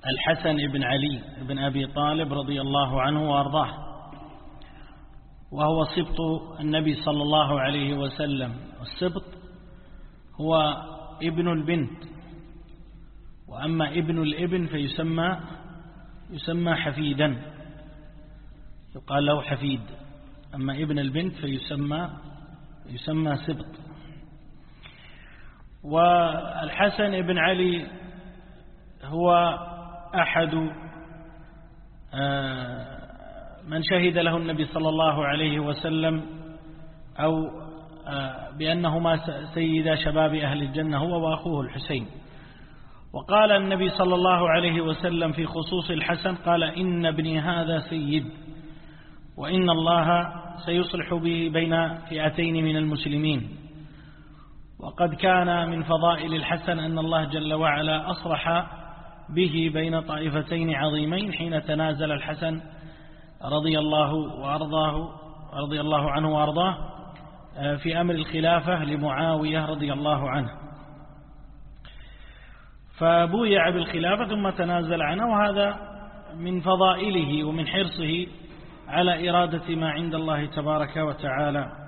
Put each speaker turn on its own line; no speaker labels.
الحسن بن علي بن أبي طالب رضي الله عنه وأرضاه، وهو سبط النبي صلى الله عليه وسلم. السبط هو ابن البنت، وأما ابن الابن فيسمى حفيدا، يقال له حفيد. أما ابن البنت فيسمى سبط. والحسن بن علي هو أحد من شهد له النبي صلى الله عليه وسلم أو بأنهما سيدا شباب أهل الجنة، هو وأخوه الحسين. وقال النبي صلى الله عليه وسلم في خصوص الحسن، قال: إن ابني هذا سيد، وإن الله سيصلح به بين فئتين من المسلمين. وقد كان من فضائل الحسن أن الله جل وعلا أصلح به بين طائفتين عظيمين حين تنازل الحسن رضي الله عنه وأرضاه في أمر الخلافة لمعاوية رضي الله عنه، فبويع بالخلافة ثم تنازل عنه. وهذا من فضائله ومن حرصه على إرادة ما عند الله تبارك وتعالى.